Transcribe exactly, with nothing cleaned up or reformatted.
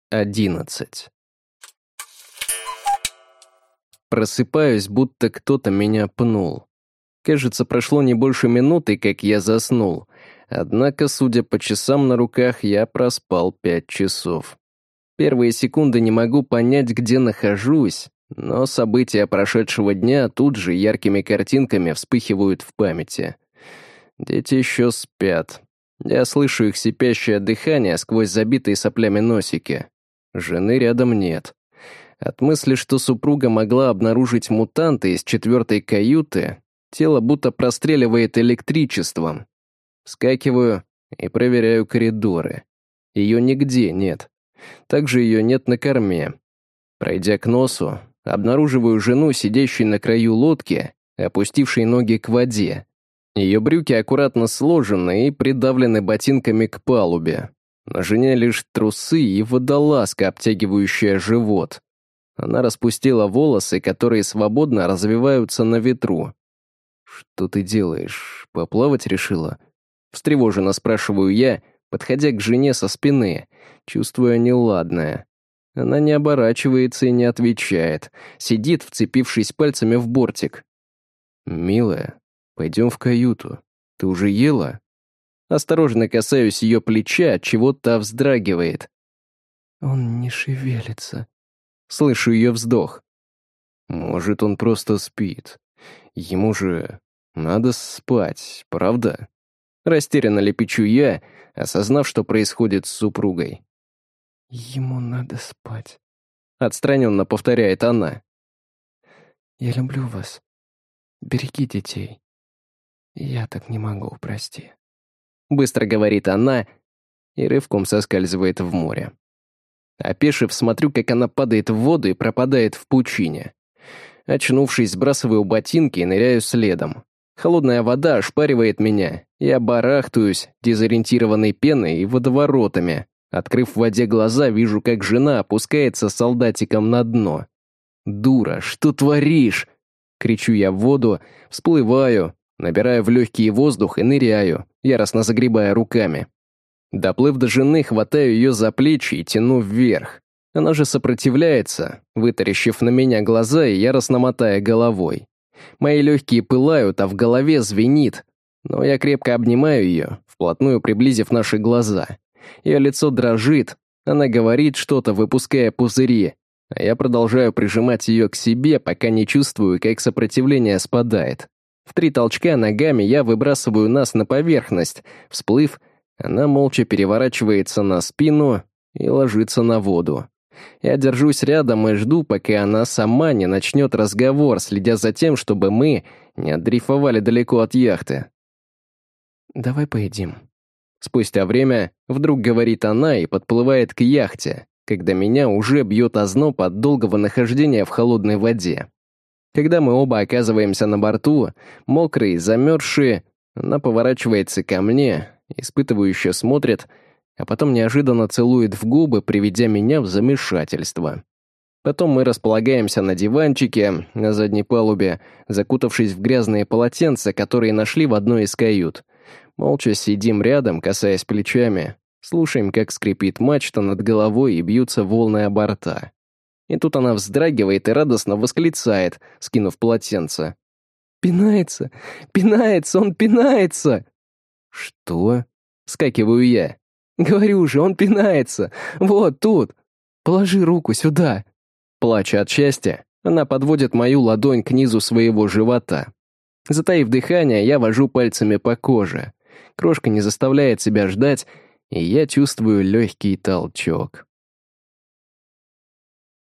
Одиннадцать. Просыпаюсь, будто кто-то меня пнул. Кажется, прошло не больше минуты, как я заснул. Однако, судя по часам на руках, я проспал пять часов. Первые секунды не могу понять, где нахожусь, но события прошедшего дня тут же яркими картинками вспыхивают в памяти. Дети еще спят. Я слышу их сипящее дыхание сквозь забитые соплями носики. Жены рядом нет. От мысли, что супруга могла обнаружить мутанта из четвертой каюты, тело будто простреливает электричеством. Вскакиваю и проверяю коридоры. Ее нигде нет. Также ее нет на корме. Пройдя к носу, обнаруживаю жену, сидящей на краю лодки, опустившей ноги к воде. Ее брюки аккуратно сложены и придавлены ботинками к палубе. На жене лишь трусы и водолазка, обтягивающая живот. Она распустила волосы, которые свободно развиваются на ветру. «Что ты делаешь? Поплавать решила?» Встревоженно спрашиваю я, подходя к жене со спины, чувствуя неладное. Она не оборачивается и не отвечает, сидит, вцепившись пальцами в бортик. «Милая, пойдем в каюту. Ты уже ела?» Осторожно касаюсь ее плеча, отчего та вздрагивает. «Он не шевелится». Слышу ее вздох. «Может, он просто спит. Ему же надо спать, правда?» Растерянно лепечу я, осознав, что происходит с супругой. «Ему надо спать», — отстраненно повторяет она. «Я люблю вас. Береги детей. Я так не могу, прости». Быстро говорит она и рывком соскальзывает в море. Опешив, смотрю, как она падает в воду и пропадает в пучине. Очнувшись, сбрасываю ботинки и ныряю следом. Холодная вода ошпаривает меня, я барахтаюсь, дезориентированной пеной и водоворотами. Открыв в воде глаза, вижу, как жена опускается солдатиком на дно. «Дура, что творишь?» Кричу я в воду, всплываю, набираю в легкие воздух и ныряю, яростно загребая руками. Доплыв до жены, хватаю ее за плечи и тяну вверх. Она же сопротивляется, вытаращив на меня глаза и яростно мотая головой. Мои легкие пылают, а в голове звенит. Но я крепко обнимаю ее, вплотную приблизив наши глаза. Ее лицо дрожит, она говорит что-то, выпуская пузыри, а я продолжаю прижимать ее к себе, пока не чувствую, как сопротивление спадает. В три толчка ногами я выбрасываю нас на поверхность. Всплыв, она молча переворачивается на спину и ложится на воду. Я держусь рядом и жду, пока она сама не начнет разговор, следя за тем, чтобы мы не отдрейфовали далеко от яхты. «Давай поедим». Спустя время вдруг говорит она и подплывает к яхте, когда меня уже бьет озноб от долгого нахождения в холодной воде. Когда мы оба оказываемся на борту, мокрые, замерзшие, она поворачивается ко мне, испытывающе смотрит, а потом неожиданно целует в губы, приведя меня в замешательство. Потом мы располагаемся на диванчике на задней палубе, закутавшись в грязные полотенца, которые нашли в одной из кают. Молча сидим рядом, касаясь плечами, слушаем, как скрипит мачта над головой и бьются волны о борта. И тут она вздрагивает и радостно восклицает, скинув полотенце. «Пинается! Пинается! Он пинается!» «Что?» — вскакиваю я. «Говорю же, он пинается! Вот тут! Положи руку сюда!» Плача от счастья, она подводит мою ладонь к низу своего живота. Затаив дыхание, я вожу пальцами по коже. Крошка не заставляет себя ждать, и я чувствую легкий толчок.